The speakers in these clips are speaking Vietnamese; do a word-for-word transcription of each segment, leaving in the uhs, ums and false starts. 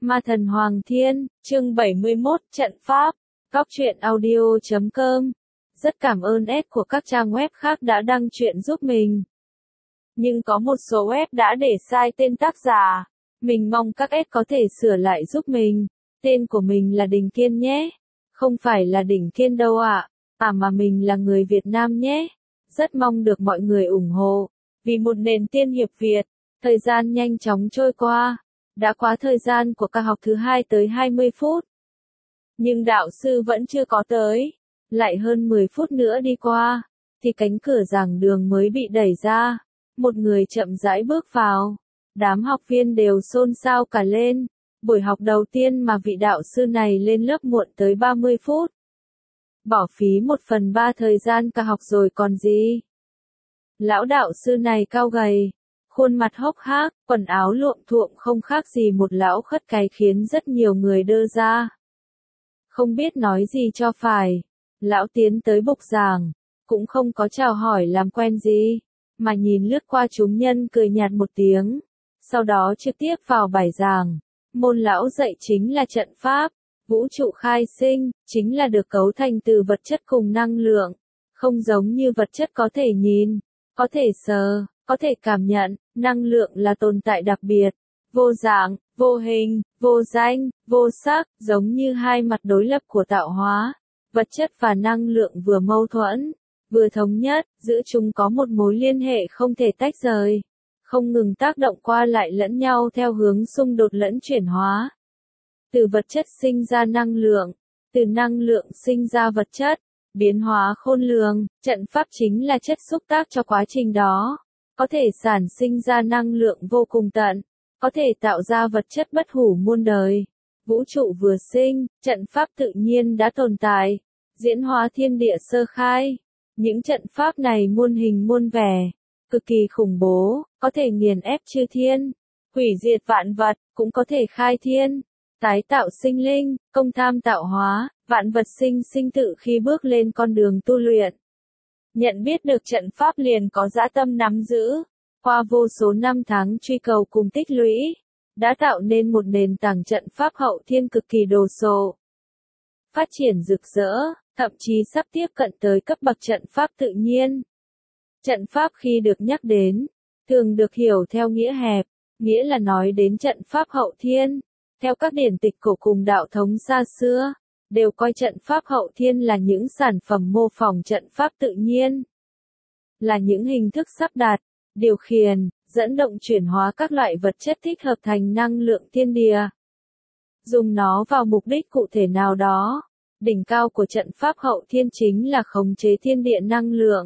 Ma thần Hoàng Thiên, chương bảy mươi mốt, trận pháp. Góc truyện audio chấm com. Rất cảm ơn S của các trang web khác đã đăng truyện giúp mình. Nhưng có một số web đã để sai tên tác giả. Mình mong các S có thể sửa lại giúp mình. Tên của mình là Đình Kiên nhé. Không phải là Đỉnh Kiên đâu ạ. À. à mà mình là người Việt Nam nhé. Rất mong được mọi người ủng hộ. Vì một nền tiên hiệp Việt. Thời gian nhanh chóng trôi qua. Đã quá thời gian của ca học thứ hai tới hai mươi phút. Nhưng đạo sư vẫn chưa có tới. Lại hơn mười phút nữa đi qua. Thì cánh cửa giảng đường mới bị đẩy ra. Một người chậm rãi bước vào. Đám học viên đều xôn xao cả lên. Buổi học đầu tiên mà vị đạo sư này lên lớp muộn tới ba mươi phút. Bỏ phí một phần ba thời gian ca học rồi còn gì. Lão đạo sư này cao gầy. Khuôn mặt hốc hác, quần áo luộm thuộm không khác gì một lão khất cái khiến rất nhiều người đơ ra. Không biết nói gì cho phải. Lão tiến tới bục giảng. Cũng không có chào hỏi làm quen gì. Mà nhìn lướt qua chúng nhân cười nhạt một tiếng. Sau đó trực tiếp vào bài giảng. Môn lão dạy chính là trận pháp. Vũ trụ khai sinh, chính là được cấu thành từ vật chất cùng năng lượng. Không giống như vật chất có thể nhìn, có thể sờ, có thể cảm nhận. Năng lượng là tồn tại đặc biệt, vô dạng, vô hình, vô danh, vô sắc, giống như hai mặt đối lập của tạo hóa. Vật chất và năng lượng vừa mâu thuẫn, vừa thống nhất, giữa chúng có một mối liên hệ không thể tách rời, không ngừng tác động qua lại lẫn nhau theo hướng xung đột lẫn chuyển hóa. Từ vật chất sinh ra năng lượng, từ năng lượng sinh ra vật chất, biến hóa khôn lường, trận pháp chính là chất xúc tác cho quá trình đó. Có thể sản sinh ra năng lượng vô cùng tận, có thể tạo ra vật chất bất hủ muôn đời. Vũ trụ vừa sinh, trận pháp tự nhiên đã tồn tại, diễn hóa thiên địa sơ khai. Những trận pháp này muôn hình muôn vẻ, cực kỳ khủng bố, có thể nghiền ép chư thiên, hủy diệt vạn vật, cũng có thể khai thiên, tái tạo sinh linh, công tham tạo hóa, vạn vật sinh sinh tự khi bước lên con đường tu luyện. Nhận biết được trận pháp liền có dã tâm nắm giữ, qua vô số năm tháng truy cầu cùng tích lũy, đã tạo nên một nền tảng trận pháp hậu thiên cực kỳ đồ sộ. Phát triển rực rỡ, thậm chí sắp tiếp cận tới cấp bậc trận pháp tự nhiên. Trận pháp khi được nhắc đến, thường được hiểu theo nghĩa hẹp, nghĩa là nói đến trận pháp hậu thiên. Theo các điển tịch cổ cùng đạo thống xa xưa, đều coi trận pháp hậu thiên là những sản phẩm mô phỏng trận pháp tự nhiên. Là những hình thức sắp đặt, điều khiển, dẫn động chuyển hóa các loại vật chất thích hợp thành năng lượng thiên địa. Dùng nó vào mục đích cụ thể nào đó. Đỉnh cao của trận pháp hậu thiên chính là khống chế thiên địa năng lượng.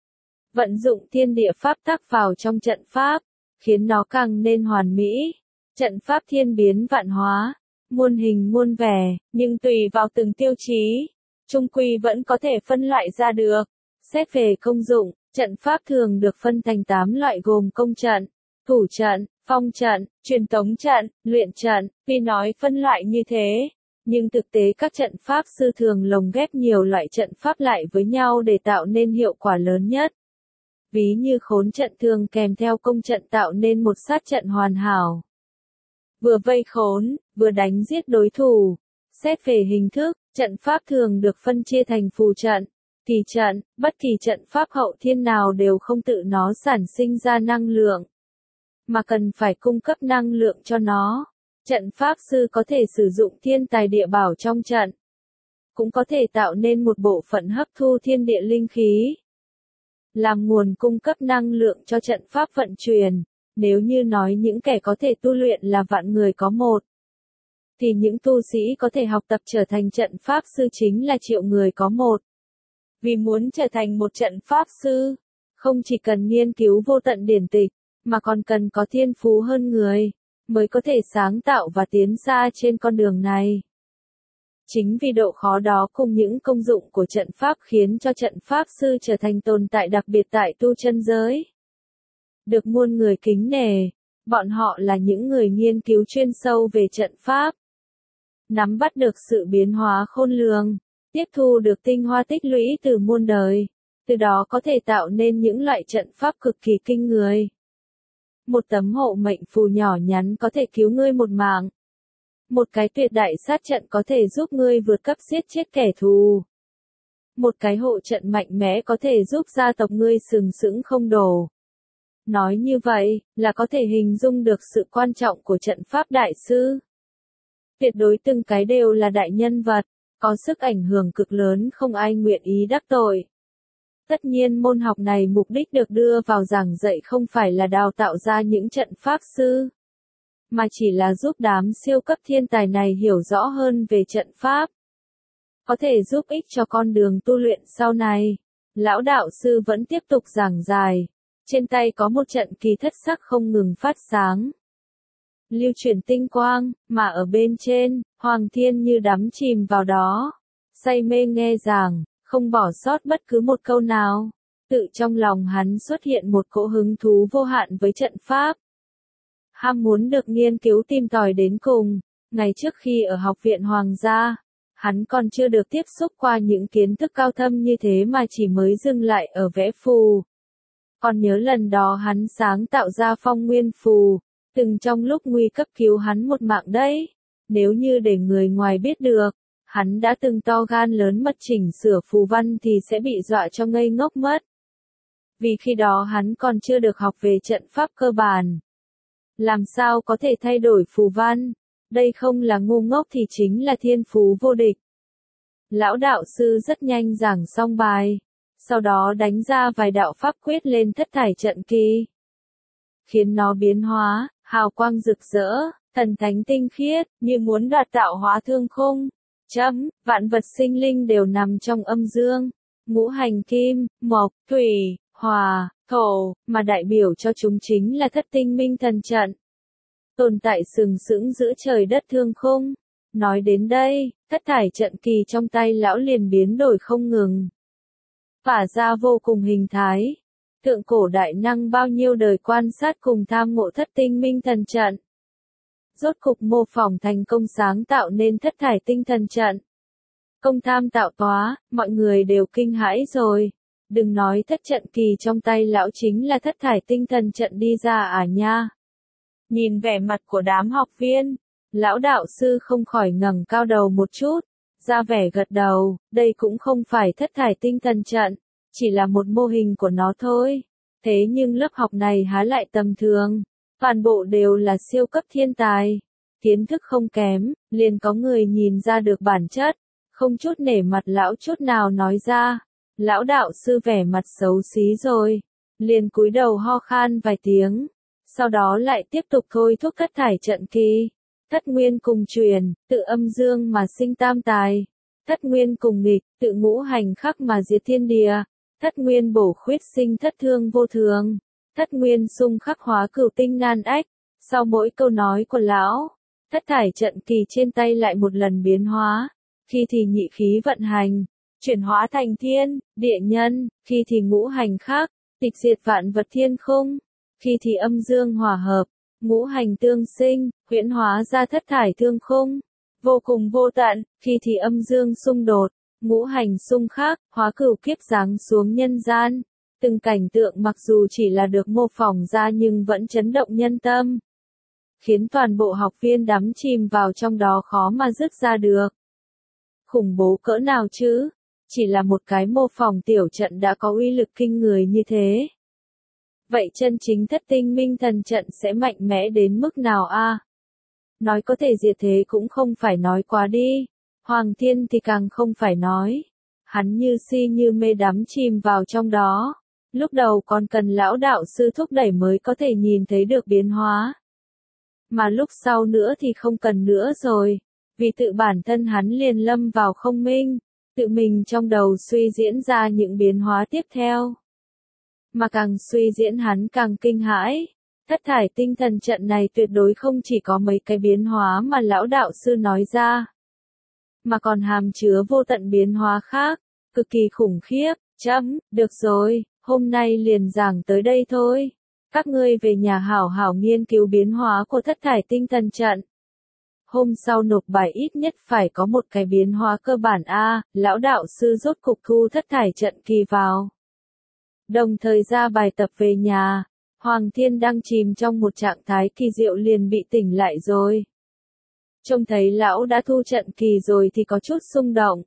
Vận dụng thiên địa pháp tắc vào trong trận pháp, khiến nó càng nên hoàn mỹ. Trận pháp thiên biến vạn hóa, muôn hình muôn vẻ, nhưng tùy vào từng tiêu chí, chung quy vẫn có thể phân loại ra được. Xét về công dụng, trận pháp thường được phân thành tám loại gồm công trận, thủ trận, phong trận, truyền tống trận, luyện trận. Vì nói phân loại như thế, nhưng thực tế các trận pháp sư thường lồng ghép nhiều loại trận pháp lại với nhau để tạo nên hiệu quả lớn nhất. Ví như khốn trận thường kèm theo công trận tạo nên một sát trận hoàn hảo. Vừa vây khốn, vừa đánh giết đối thủ. Xét về hình thức, trận pháp thường được phân chia thành phù trận, kỳ trận. Bất kỳ trận pháp hậu thiên nào đều không tự nó sản sinh ra năng lượng, mà cần phải cung cấp năng lượng cho nó. Trận pháp sư có thể sử dụng thiên tài địa bảo trong trận, cũng có thể tạo nên một bộ phận hấp thu thiên địa linh khí, làm nguồn cung cấp năng lượng cho trận pháp vận chuyển. Nếu như nói những kẻ có thể tu luyện là vạn người có một, thì những tu sĩ có thể học tập trở thành trận pháp sư chính là triệu người có một. Vì muốn trở thành một trận pháp sư, không chỉ cần nghiên cứu vô tận điển tịch, mà còn cần có thiên phú hơn người, mới có thể sáng tạo và tiến xa trên con đường này. Chính vì độ khó đó cùng những công dụng của trận pháp khiến cho trận pháp sư trở thành tồn tại đặc biệt tại tu chân giới. Được muôn người kính nể, bọn họ là những người nghiên cứu chuyên sâu về trận pháp. Nắm bắt được sự biến hóa khôn lường, tiếp thu được tinh hoa tích lũy từ muôn đời, từ đó có thể tạo nên những loại trận pháp cực kỳ kinh người. Một tấm hộ mệnh phù nhỏ nhắn có thể cứu ngươi một mạng. Một cái tuyệt đại sát trận có thể giúp ngươi vượt cấp giết chết kẻ thù. Một cái hộ trận mạnh mẽ có thể giúp gia tộc ngươi sừng sững không đổ. Nói như vậy, là có thể hình dung được sự quan trọng của trận pháp đại sư. Tuyệt đối từng cái đều là đại nhân vật, có sức ảnh hưởng cực lớn không ai nguyện ý đắc tội. Tất nhiên môn học này mục đích được đưa vào giảng dạy không phải là đào tạo ra những trận pháp sư, mà chỉ là giúp đám siêu cấp thiên tài này hiểu rõ hơn về trận pháp. Có thể giúp ích cho con đường tu luyện sau này. Lão đạo sư vẫn tiếp tục giảng giải. Trên tay có một trận kỳ thất sắc không ngừng phát sáng. Lưu chuyển tinh quang, mà ở bên trên, Hoàng Thiên như đắm chìm vào đó. Say mê nghe giảng, không bỏ sót bất cứ một câu nào. Tự trong lòng hắn xuất hiện một cỗ hứng thú vô hạn với trận pháp. Ham muốn được nghiên cứu tìm tòi đến cùng. Ngày trước khi ở học viện Hoàng gia, hắn còn chưa được tiếp xúc qua những kiến thức cao thâm như thế mà chỉ mới dừng lại ở vẽ phù. Còn nhớ lần đó hắn sáng tạo ra phong nguyên phù, từng trong lúc nguy cấp cứu hắn một mạng đấy. Nếu như để người ngoài biết được, hắn đã từng to gan lớn mật chỉnh sửa phù văn thì sẽ bị dọa cho ngây ngốc mất. Vì khi đó hắn còn chưa được học về trận pháp cơ bản. Làm sao có thể thay đổi phù văn? Đây không là ngu ngốc thì chính là thiên phú vô địch. Lão đạo sư rất nhanh giảng xong bài, sau đó đánh ra vài đạo pháp quyết lên thất thải trận kỳ. Khiến nó biến hóa, hào quang rực rỡ, thần thánh tinh khiết, như muốn đoạt tạo hóa thương khung. Chấm, vạn vật sinh linh đều nằm trong âm dương, ngũ hành kim, mộc, thủy, hỏa, thổ, mà đại biểu cho chúng chính là thất tinh minh thần trận. Tồn tại sừng sững giữa trời đất thương khung. Nói đến đây, thất thải trận kỳ trong tay lão liền biến đổi không ngừng. Phả ra vô cùng hình thái. Thượng cổ đại năng bao nhiêu đời quan sát cùng tham ngộ thất tinh minh thần trận. Rốt cục mô phỏng thành công sáng tạo nên thất thải tinh thần trận. Công tham tạo hóa, mọi người đều kinh hãi rồi. Đừng nói thất trận kỳ trong tay lão chính là thất thải tinh thần trận đi ra à nha. Nhìn vẻ mặt của đám học viên, lão đạo sư không khỏi ngẩng cao đầu một chút, ra vẻ gật đầu, đây cũng không phải thất thải tinh thần trận, chỉ là một mô hình của nó thôi. Thế nhưng lớp học này há lại tầm thường, toàn bộ đều là siêu cấp thiên tài, kiến thức không kém, liền có người nhìn ra được bản chất, không chút nể mặt lão chút nào nói ra. Lão đạo sư vẻ mặt xấu xí rồi, liền cúi đầu ho khan vài tiếng. Sau đó lại tiếp tục thôi thúc thất thải trận kỳ. Thất nguyên cùng truyền, tự âm dương mà sinh tam tài. Thất nguyên cùng nghịch, tự ngũ hành khắc mà diệt thiên địa. Thất nguyên bổ khuyết sinh thất thương vô thường. Thất nguyên xung khắc hóa cửu tinh nan ách. Sau mỗi câu nói của lão, thất thải trận kỳ trên tay lại một lần biến hóa. Khi thì nhị khí vận hành, chuyển hóa thành thiên, địa nhân. Khi thì ngũ hành khắc, tịch diệt vạn vật thiên khung. Khi thì âm dương hòa hợp, ngũ hành tương sinh, huyễn hóa ra thất thải thương khung, vô cùng vô tận. Khi thì âm dương xung đột, ngũ hành xung khắc, hóa cửu kiếp giáng xuống nhân gian. Từng cảnh tượng mặc dù chỉ là được mô phỏng ra nhưng vẫn chấn động nhân tâm, khiến toàn bộ học viên đắm chìm vào trong đó khó mà dứt ra được. Khủng bố cỡ nào chứ? Chỉ là một cái mô phỏng tiểu trận đã có uy lực kinh người như thế. Vậy chân chính thất tinh minh thần trận sẽ mạnh mẽ đến mức nào a? Nói có thể diệt thế cũng không phải nói quá đi. Hoàng Thiên thì càng không phải nói. Hắn như si như mê đắm chìm vào trong đó. Lúc đầu còn cần lão đạo sư thúc đẩy mới có thể nhìn thấy được biến hóa. Mà lúc sau nữa thì không cần nữa rồi. Vì tự bản thân hắn liền lâm vào không minh. Tự mình trong đầu suy diễn ra những biến hóa tiếp theo. Mà càng suy diễn hắn càng kinh hãi. Thất thải tinh thần trận này tuyệt đối không chỉ có mấy cái biến hóa mà lão đạo sư nói ra, mà còn hàm chứa vô tận biến hóa khác, cực kỳ khủng khiếp. Chấm, được rồi, hôm nay liền giảng tới đây thôi. Các ngươi về nhà hảo hảo nghiên cứu biến hóa của thất thải tinh thần trận. Hôm sau nộp bài ít nhất phải có một cái biến hóa cơ bản a. Lão đạo sư rốt cục thu thất thải trận kỳ vào. Đồng thời ra bài tập về nhà, Hoàng Thiên đang chìm trong một trạng thái kỳ diệu liền bị tỉnh lại rồi. Trông thấy lão đã thu trận kỳ rồi thì có chút xung động.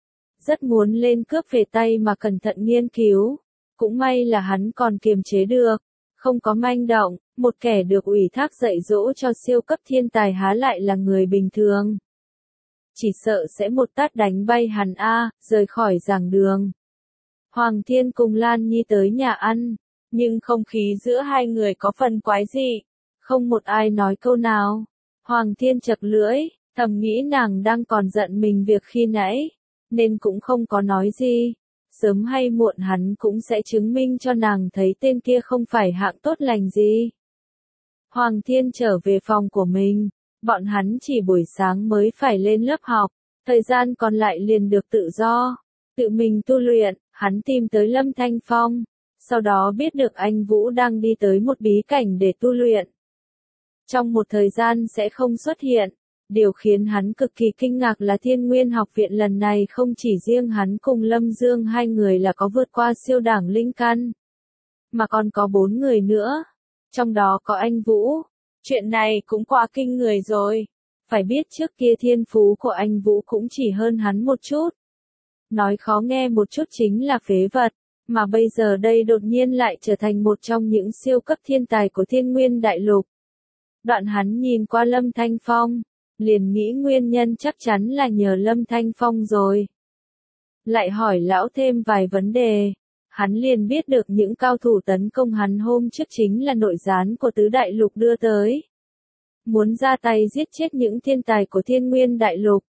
Rất muốn lên cướp về tay mà cẩn thận nghiên cứu. Cũng may là hắn còn kiềm chế được, không có manh động, một kẻ được ủy thác dạy dỗ cho siêu cấp thiên tài há lại là người bình thường. Chỉ sợ sẽ một tát đánh bay hắn a, rời khỏi giảng đường. Hoàng Thiên cùng Lan Nhi tới nhà ăn, nhưng không khí giữa hai người có phần quái dị, không một ai nói câu nào. Hoàng Thiên chật lưỡi, thầm nghĩ nàng đang còn giận mình việc khi nãy, nên cũng không có nói gì. Sớm hay muộn hắn cũng sẽ chứng minh cho nàng thấy tên kia không phải hạng tốt lành gì. Hoàng Thiên trở về phòng của mình, bọn hắn chỉ buổi sáng mới phải lên lớp học, thời gian còn lại liền được tự do, tự mình tu luyện. Hắn tìm tới Lâm Thanh Phong, sau đó biết được anh Vũ đang đi tới một bí cảnh để tu luyện. Trong một thời gian sẽ không xuất hiện. Điều khiến hắn cực kỳ kinh ngạc là Thiên Nguyên học viện lần này không chỉ riêng hắn cùng Lâm Dương hai người là có vượt qua siêu đẳng linh căn, mà còn có bốn người nữa, trong đó có anh Vũ. Chuyện này cũng quá kinh người rồi. Phải biết trước kia thiên phú của anh Vũ cũng chỉ hơn hắn một chút. Nói khó nghe một chút chính là phế vật, mà bây giờ đây đột nhiên lại trở thành một trong những siêu cấp thiên tài của Thiên Nguyên Đại Lục. Đoạn hắn nhìn qua Lâm Thanh Phong, liền nghĩ nguyên nhân chắc chắn là nhờ Lâm Thanh Phong rồi. Lại hỏi lão thêm vài vấn đề, hắn liền biết được những cao thủ tấn công hắn hôm trước chính là nội gián của Tứ Đại Lục đưa tới. Muốn ra tay giết chết những thiên tài của Thiên Nguyên Đại Lục.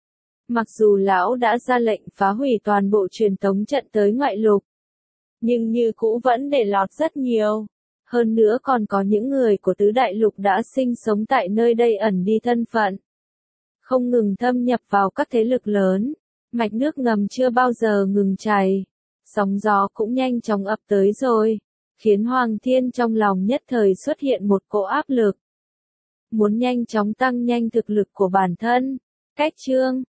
Mặc dù lão đã ra lệnh phá hủy toàn bộ truyền tống trận tới ngoại lục, nhưng như cũ vẫn để lọt rất nhiều. Hơn nữa còn có những người của Tứ Đại Lục đã sinh sống tại nơi đây ẩn đi thân phận. Không ngừng thâm nhập vào các thế lực lớn, mạch nước ngầm chưa bao giờ ngừng chảy. Sóng gió cũng nhanh chóng ập tới rồi, khiến Hoàng Thiên trong lòng nhất thời xuất hiện một cỗ áp lực. Muốn nhanh chóng tăng nhanh thực lực của bản thân. Cách chương